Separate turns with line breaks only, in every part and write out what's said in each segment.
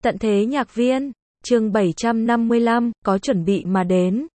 Tận thế nhạc viên, chương 755, có chuẩn bị mà đến.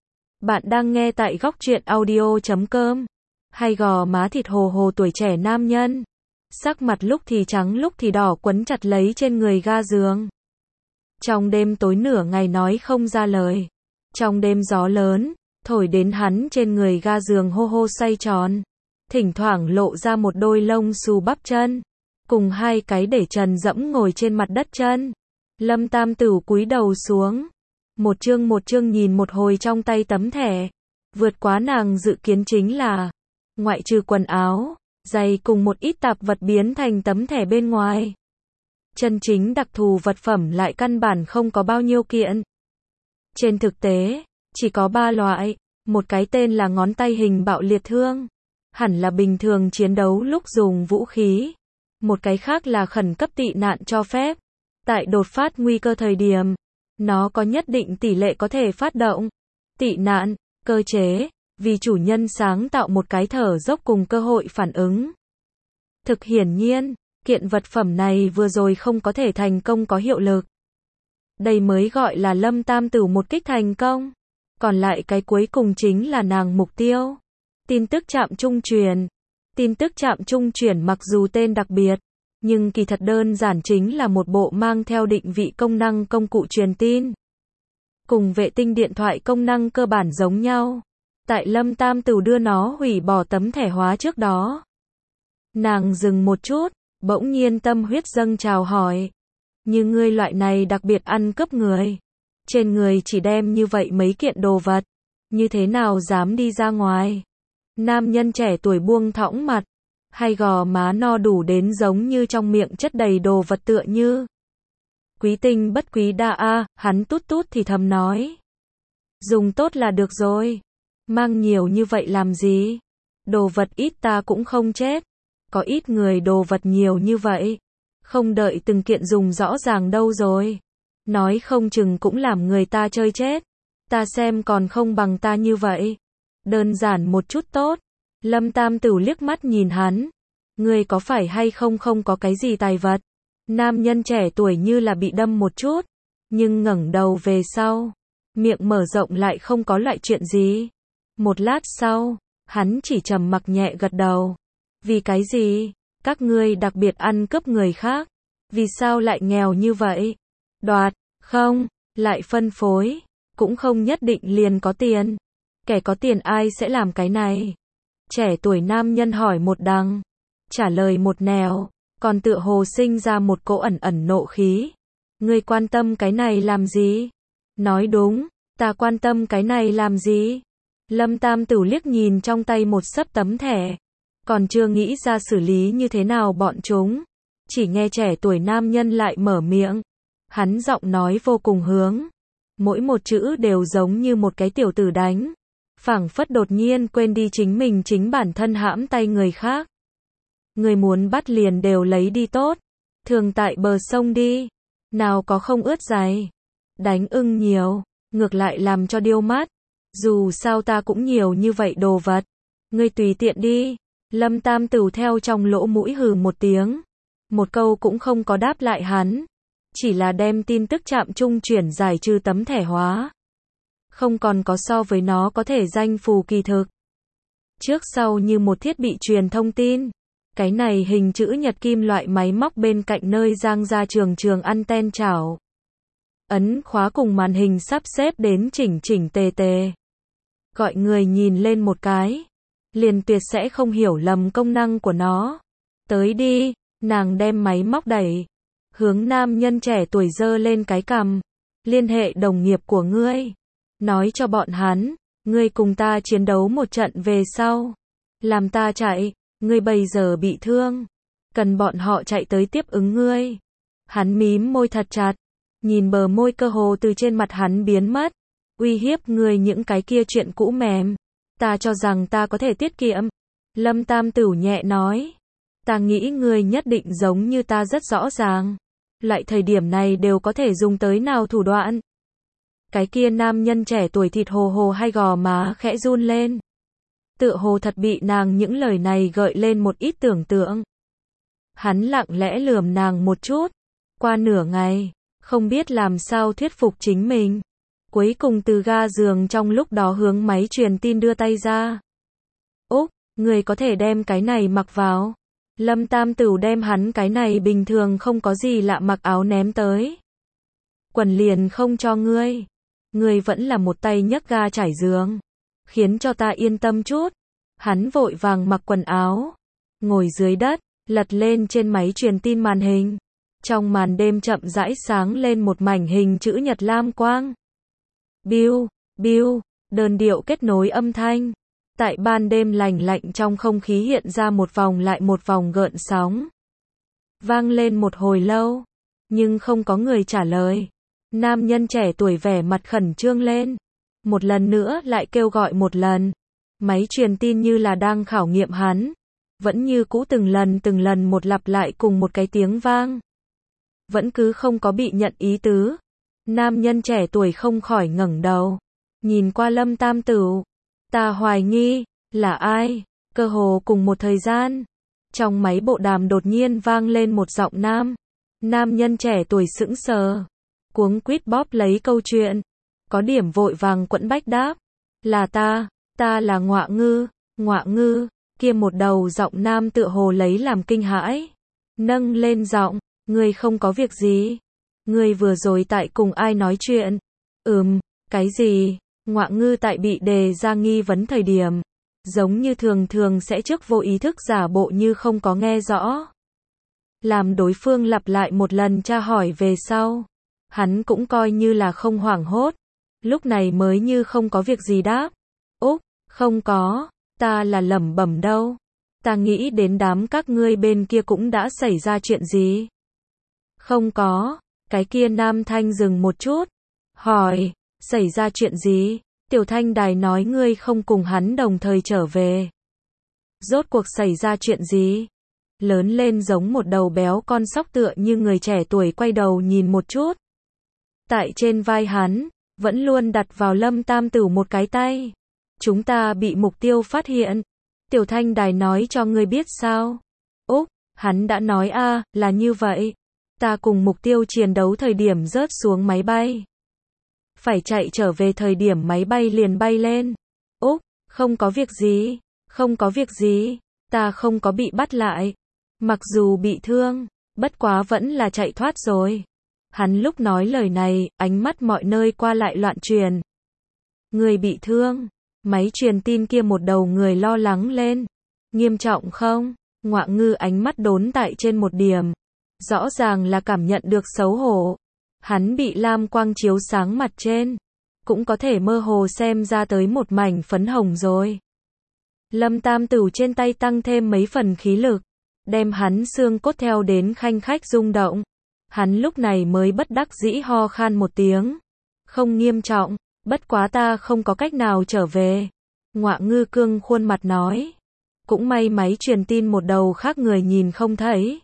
Bạn đang nghe tại góc truyện audio.com. Hay gò má thịt hồ hồ tuổi trẻ nam nhân. Sắc mặt lúc thì trắng lúc thì đỏ quấn chặt lấy trên người ga giường. Trong đêm tối nửa ngày nói không ra lời. Trong đêm gió lớn, thổi đến hắn trên người ga giường hô hô xoay tròn. Thỉnh thoảng lộ ra một đôi lông xù bắp chân. Cùng hai cái để trần dẫm ngồi trên mặt đất chân. Lâm Tam Tửu cúi đầu xuống. Một chương nhìn một hồi trong tay tấm thẻ. Vượt quá nàng dự kiến chính là, ngoại trừ quần áo, giày cùng một ít tạp vật biến thành tấm thẻ bên ngoài. Chân chính đặc thù vật phẩm lại căn bản không có bao nhiêu kiện. Trên thực tế, chỉ có 3 loại. Một cái tên là ngón tay hình bạo liệt thương. Hẳn là bình thường chiến đấu lúc dùng vũ khí. Một cái khác là khẩn cấp tị nạn cho phép. Tại đột phát nguy cơ thời điểm, nó có nhất định tỷ lệ có thể phát động. Tị nạn, cơ chế, vì chủ nhân sáng tạo một cái thở dốc cùng cơ hội phản ứng. Thực hiển nhiên, kiện vật phẩm này vừa rồi không có thể thành công có hiệu lực. Đây mới gọi là Lâm Tam Tửu một kích thành công. Còn lại cái cuối cùng chính là nàng mục tiêu. Tin tức trạm trung truyền. Tin tức trạm trung chuyển mặc dù tên đặc biệt, nhưng kỳ thật đơn giản chính là một bộ mang theo định vị công năng công cụ truyền tin. Cùng vệ tinh điện thoại công năng cơ bản giống nhau. Tại Lâm Tam Tửu đưa nó hủy bỏ tấm thẻ hóa trước đó. Nàng dừng một chút, bỗng nhiên tâm huyết dâng trào hỏi. Như ngươi loại này đặc biệt ăn cướp người. Trên người chỉ đem như vậy mấy kiện đồ vật. Như thế nào dám đi ra ngoài? Nam nhân trẻ tuổi buông thõng mặt. Hay gò má no đủ đến giống như trong miệng chất đầy đồ vật tựa như. Quý tinh bất quý đa a, hắn tút tút thì thầm nói. Dùng tốt là được rồi. Mang nhiều như vậy làm gì? Đồ vật ít ta cũng không chết. Có ít người đồ vật nhiều như vậy. Không đợi từng kiện dùng rõ ràng đâu rồi. Nói không chừng cũng làm người ta chơi chết. Ta xem còn không bằng ta như vậy. Đơn giản một chút tốt. Lâm Tam Tửu liếc mắt nhìn hắn. Ngươi có phải hay không có cái gì tài vật? Nam nhân trẻ tuổi như là bị đâm một chút. Nhưng ngẩng đầu về sau. Miệng mở rộng lại không có loại chuyện gì. Một lát sau, hắn chỉ trầm mặc nhẹ gật đầu. Vì cái gì? Các ngươi đặc biệt ăn cướp người khác. Vì sao lại nghèo như vậy? Đoạt, không, lại phân phối. Cũng không nhất định liền có tiền. Kẻ có tiền ai sẽ làm cái này? Trẻ tuổi nam nhân hỏi một đằng. Trả lời một nẻo. Còn tựa hồ sinh ra một cỗ ẩn ẩn nộ khí. Ngươi quan tâm cái này làm gì? Nói đúng, ta quan tâm cái này làm gì? Lâm Tam Tửu liếc nhìn trong tay một xấp tấm thẻ. Còn chưa nghĩ ra xử lý như thế nào bọn chúng. Chỉ nghe trẻ tuổi nam nhân lại mở miệng. Hắn giọng nói vô cùng hướng. Mỗi một chữ đều giống như một cái tiểu tử đánh. Phảng phất đột nhiên quên đi chính bản thân hãm tay người khác. Người muốn bắt liền đều lấy đi tốt. Thường tại bờ sông đi. Nào có không ướt giày. Đánh ưng nhiều. Ngược lại làm cho điêu mắt. Dù sao ta cũng nhiều như vậy đồ vật. Ngươi tùy tiện đi. Lâm Tam Tửu theo trong lỗ mũi hừ một tiếng. Một câu cũng không có đáp lại hắn. Chỉ là đem tin tức trạm trung chuyển giải trừ tấm thẻ hóa. Không còn có so với nó có thể danh phù kỳ thực. Trước sau như một thiết bị truyền thông tin. Cái này hình chữ nhật kim loại máy móc bên cạnh nơi giang ra trường anten chảo. Ấn khóa cùng màn hình sắp xếp đến chỉnh tề tề. Gọi người nhìn lên một cái. Liền tuyệt sẽ không hiểu lầm công năng của nó. Tới đi, nàng đem máy móc đẩy. Hướng nam nhân trẻ tuổi giơ lên cái cằm. Liên hệ đồng nghiệp của ngươi. Nói cho bọn hắn, ngươi cùng ta chiến đấu một trận về sau. Làm ta chạy, ngươi bây giờ bị thương. Cần bọn họ chạy tới tiếp ứng ngươi. Hắn mím môi thật chặt. Nhìn bờ môi cơ hồ từ trên mặt hắn biến mất. Uy hiếp ngươi những cái kia chuyện cũ mềm. Ta cho rằng ta có thể tiết kiệm. Lâm Tam Tửu nhẹ nói. Ta nghĩ ngươi nhất định giống như ta rất rõ ràng. Loại thời điểm này đều có thể dùng tới nào thủ đoạn. Cái kia nam nhân trẻ tuổi thịt hồ hồ hay gò má khẽ run lên. Tựa hồ thật bị nàng những lời này gợi lên một ít tưởng tượng. Hắn lặng lẽ lườm nàng một chút. Qua nửa ngày, không biết làm sao thuyết phục chính mình. Cuối cùng từ ga giường trong lúc đó hướng máy truyền tin đưa tay ra. Úc, người có thể đem cái này mặc vào. Lâm Tam Tửu đem hắn cái này bình thường không có gì lạ mặc áo ném tới. Quần liền không cho ngươi. Ngươi vẫn là một tay nhấc ga trải giường. Khiến cho ta yên tâm chút. Hắn vội vàng mặc quần áo. Ngồi dưới đất, lật lên trên máy truyền tin màn hình. Trong màn đêm chậm rãi sáng lên một mảnh hình chữ nhật lam quang. Biu, biu, đơn điệu kết nối âm thanh. Tại ban đêm lành lạnh trong không khí hiện ra một vòng lại một vòng gợn sóng. Vang lên một hồi lâu, nhưng không có người trả lời. Nam nhân trẻ tuổi vẻ mặt khẩn trương lên. Một lần nữa lại kêu gọi một lần. Máy truyền tin như là đang khảo nghiệm hắn. Vẫn như cũ từng lần một lặp lại cùng một cái tiếng vang. Vẫn cứ không có bị nhận ý tứ. Nam nhân trẻ tuổi không khỏi ngẩng đầu. Nhìn qua Lâm Tam Tửu. Ta hoài nghi, là ai? Cơ hồ cùng một thời gian. Trong máy bộ đàm đột nhiên vang lên một giọng nam. Nam nhân trẻ tuổi sững sờ. Cuống quýt bóp lấy câu chuyện. Có điểm vội vàng quẫn bách đáp. Là ta là Ngọa Ngư, kia một đầu giọng nam tựa hồ lấy làm kinh hãi. Nâng lên giọng, ngươi không có việc gì. Ngươi vừa rồi tại cùng ai nói chuyện? Cái gì? Ngọa Ngư tại bị đề ra nghi vấn thời điểm. Giống như thường sẽ trước vô ý thức giả bộ như không có nghe rõ. Làm đối phương lặp lại một lần tra hỏi về sau. Hắn cũng coi như là không hoảng hốt. Lúc này mới như không có việc gì đáp. Úc, không có, ta là lẩm bẩm đâu. Ta nghĩ đến đám các ngươi bên kia cũng đã xảy ra chuyện gì. Không có, cái kia nam thanh dừng một chút. Hỏi, xảy ra chuyện gì? Tiểu Thanh Đài nói ngươi không cùng hắn đồng thời trở về. Rốt cuộc xảy ra chuyện gì? Lớn lên giống một đầu béo con sóc tựa như người trẻ tuổi quay đầu nhìn một chút. Tại trên vai hắn, vẫn luôn đặt vào Lâm Tam Tửu một cái tay. Chúng ta bị mục tiêu phát hiện. Tiểu Thanh Đài nói cho ngươi biết sao? Úc, hắn đã nói là như vậy. Ta cùng mục tiêu chiến đấu thời điểm rớt xuống máy bay. Phải chạy trở về thời điểm máy bay liền bay lên. Úc, không có việc gì, ta không có bị bắt lại. Mặc dù bị thương, bất quá vẫn là chạy thoát rồi. Hắn lúc nói lời này, ánh mắt mọi nơi qua lại loạn truyền. Người bị thương, máy truyền tin kia một đầu người lo lắng lên. Nghiêm trọng không? Ngọa Ngư ánh mắt đốn tại trên một điểm. Rõ ràng là cảm nhận được xấu hổ. Hắn bị lam quang chiếu sáng mặt trên. Cũng có thể mơ hồ xem ra tới một mảnh phấn hồng rồi. Lâm Tam Tửu trên tay tăng thêm mấy phần khí lực. Đem hắn xương cốt theo đến khanh khách rung động. Hắn lúc này mới bất đắc dĩ ho khan một tiếng. Không nghiêm trọng, bất quá ta không có cách nào trở về. Ngọa Ngư cương khuôn mặt nói. Cũng may máy truyền tin một đầu khác người nhìn không thấy.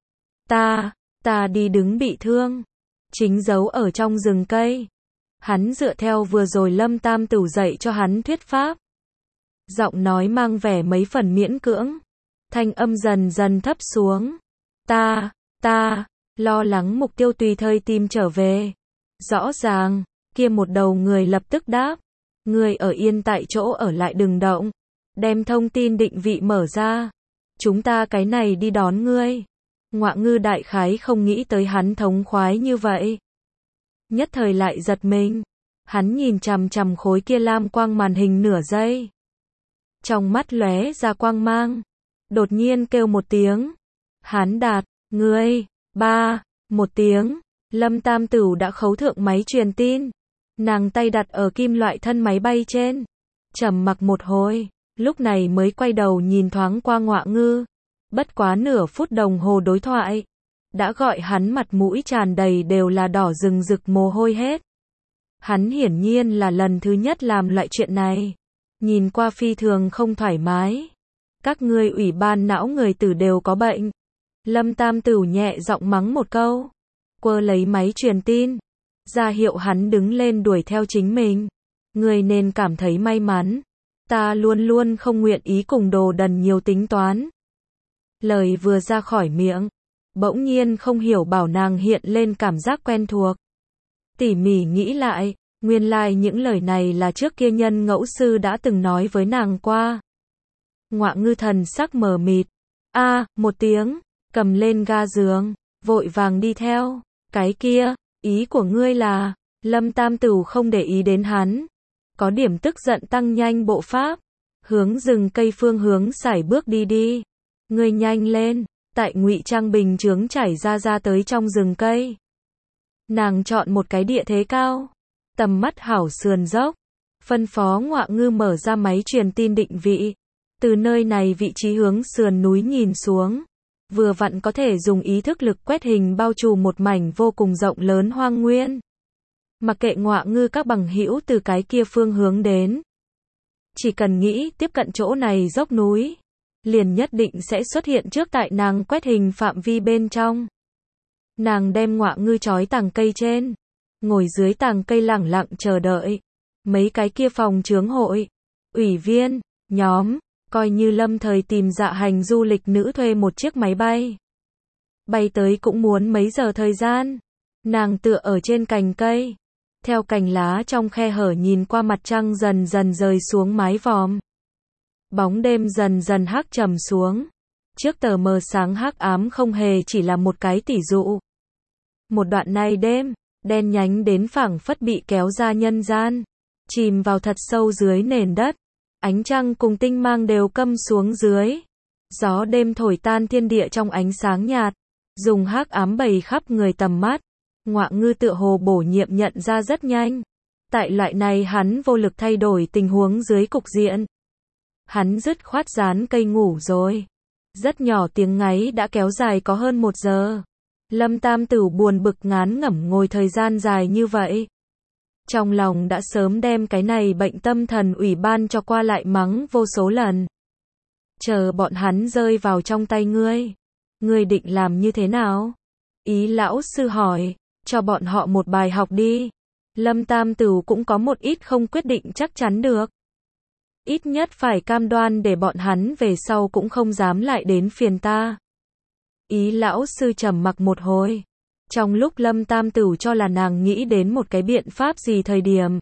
Ta đi đứng bị thương. Chính giấu ở trong rừng cây. Hắn dựa theo vừa rồi Lâm Tam Tửu dạy cho hắn thuyết pháp. Giọng nói mang vẻ mấy phần miễn cưỡng. Thanh âm dần dần thấp xuống. Ta lo lắng mục tiêu tùy thời tìm trở về. Rõ ràng, kia một đầu người lập tức đáp. Người ở yên tại chỗ ở lại đừng động. Đem thông tin định vị mở ra. Chúng ta cái này đi đón ngươi. Ngọa Ngư đại khái không nghĩ tới hắn thống khoái như vậy. Nhất thời lại giật mình. Hắn nhìn chằm chằm khối kia lam quang màn hình nửa giây. Trong mắt lóe ra quang mang. Đột nhiên kêu một tiếng. Hán Đạt, ngươi, một tiếng. Lâm Tam Tửu đã khấu thượng máy truyền tin. Nàng tay đặt ở kim loại thân máy bay trên. Trầm mặc một hồi, lúc này mới quay đầu nhìn thoáng qua Ngọa Ngư. Bất quá nửa phút đồng hồ đối thoại. Đã gọi hắn mặt mũi tràn đầy đều là đỏ rừng rực mồ hôi hết. Hắn hiển nhiên là lần thứ nhất làm loại chuyện này. Nhìn qua phi thường không thoải mái. Các ngươi ủy ban não người tử đều có bệnh. Lâm Tam Tửu nhẹ giọng mắng một câu. Quơ lấy máy truyền tin. Ra hiệu hắn đứng lên đuổi theo chính mình. Ngươi nên cảm thấy may mắn. Ta luôn luôn không nguyện ý cùng đồ đần nhiều tính toán. Lời vừa ra khỏi miệng. Bỗng nhiên không hiểu bảo nàng hiện lên cảm giác quen thuộc. Tỉ mỉ nghĩ lại, nguyên lai những lời này là trước kia Nhân Ngẫu Sư đã từng nói với nàng qua. Ngọa Ngư thần sắc mờ mịt. Một tiếng, cầm lên ga giường, vội vàng đi theo. Cái kia, ý của ngươi là, Lâm Tam Tửu không để ý đến hắn. Có điểm tức giận tăng nhanh bộ pháp, hướng rừng cây phương hướng sải bước đi. Ngươi nhanh lên, tại Ngụy Trang bình chướng chảy ra tới trong rừng cây. Nàng chọn một cái địa thế cao, tầm mắt hảo sườn dốc, phân phó Ngọa Ngư mở ra máy truyền tin định vị. Từ nơi này vị trí hướng sườn núi nhìn xuống, vừa vặn có thể dùng ý thức lực quét hình bao trùm một mảnh vô cùng rộng lớn hoang nguyên. Mặc kệ Ngọa Ngư các bằng hữu từ cái kia phương hướng đến, chỉ cần nghĩ tiếp cận chỗ này dốc núi, liền nhất định sẽ xuất hiện trước tại nàng quét hình phạm vi bên trong. Nàng đem Ngọa Ngư trói tàng cây trên, ngồi dưới tàng cây lẳng lặng chờ đợi. Mấy cái kia phòng chướng hội, ủy viên, nhóm, coi như lâm thời tìm dạ hành du lịch nữ thuê một chiếc máy bay. Bay tới cũng muốn mấy giờ thời gian. Nàng tựa ở trên cành cây, theo cành lá trong khe hở nhìn qua mặt trăng dần dần rơi xuống mái vòm. Bóng đêm dần dần hắc trầm xuống. Trước tờ mờ sáng hắc ám không hề chỉ là một cái tỉ dụ. Một đoạn này đêm, đen nhánh đến phảng phất bị kéo ra nhân gian, chìm vào thật sâu dưới nền đất. Ánh trăng cùng tinh mang đều câm xuống dưới. Gió đêm thổi tan thiên địa trong ánh sáng nhạt, dùng hắc ám bầy khắp người tầm mắt. Ngọa Ngư tựa hồ bổ nhiệm nhận ra rất nhanh. Tại loại này hắn vô lực thay đổi tình huống dưới cục diện. Hắn dứt khoát dán cây ngủ rồi. Rất nhỏ tiếng ngáy đã kéo dài có hơn 1 giờ. Lâm Tam Tửu buồn bực ngán ngẩm ngồi thời gian dài như vậy. Trong lòng đã sớm đem cái này bệnh tâm thần ủy ban cho qua lại mắng vô số lần. Chờ bọn hắn rơi vào trong tay ngươi. Ngươi định làm như thế nào? Ý lão sư hỏi, cho bọn họ một bài học đi. Lâm Tam Tửu cũng có một ít không quyết định chắc chắn được. Ít nhất phải cam đoan để bọn hắn về sau cũng không dám lại đến phiền ta. Ý lão sư trầm mặc một hồi. Trong lúc Lâm Tam Tửu cho là nàng nghĩ đến một cái biện pháp gì thời điểm.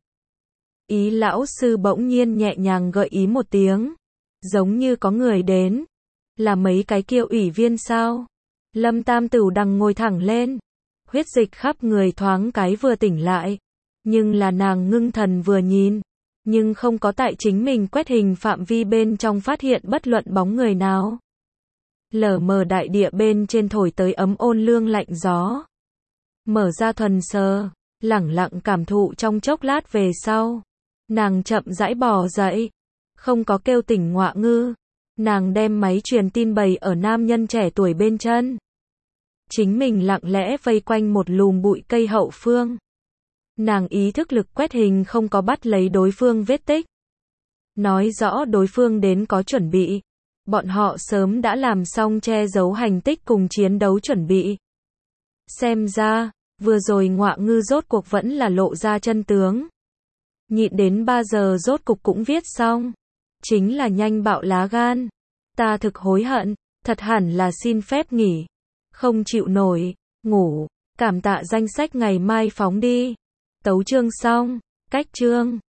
Ý lão sư bỗng nhiên nhẹ nhàng gợi ý một tiếng. Giống như có người đến. Là mấy cái kia ủy viên sao? Lâm Tam Tửu đằng ngồi thẳng lên. Huyết dịch khắp người thoáng cái vừa tỉnh lại. Nhưng là nàng ngưng thần vừa nhìn. Nhưng không có tại chính mình quét hình phạm vi bên trong phát hiện bất luận bóng người nào. Lờ mờ đại địa bên trên thổi tới ấm ôn lương lạnh gió. Mở ra thuần sờ, lẳng lặng cảm thụ trong chốc lát về sau. Nàng chậm rãi bò dậy, không có kêu tỉnh Ngọa Ngư. Nàng đem máy truyền tin bày ở nam nhân trẻ tuổi bên chân. Chính mình lặng lẽ vây quanh một lùm bụi cây hậu phương. Nàng ý thức lực quét hình không có bắt lấy đối phương vết tích. Nói rõ đối phương đến có chuẩn bị. Bọn họ sớm đã làm xong che giấu hành tích cùng chiến đấu chuẩn bị. Xem ra, vừa rồi Ngọa Ngư rốt cuộc vẫn là lộ ra chân tướng. Nhịn đến 3 giờ rốt cục cũng viết xong. Chính là nhanh bạo lá gan. Ta thực hối hận, thật hẳn là xin phép nghỉ. Không chịu nổi, ngủ, cảm tạ danh sách ngày mai phóng đi. Tấu chương xong, cách chương.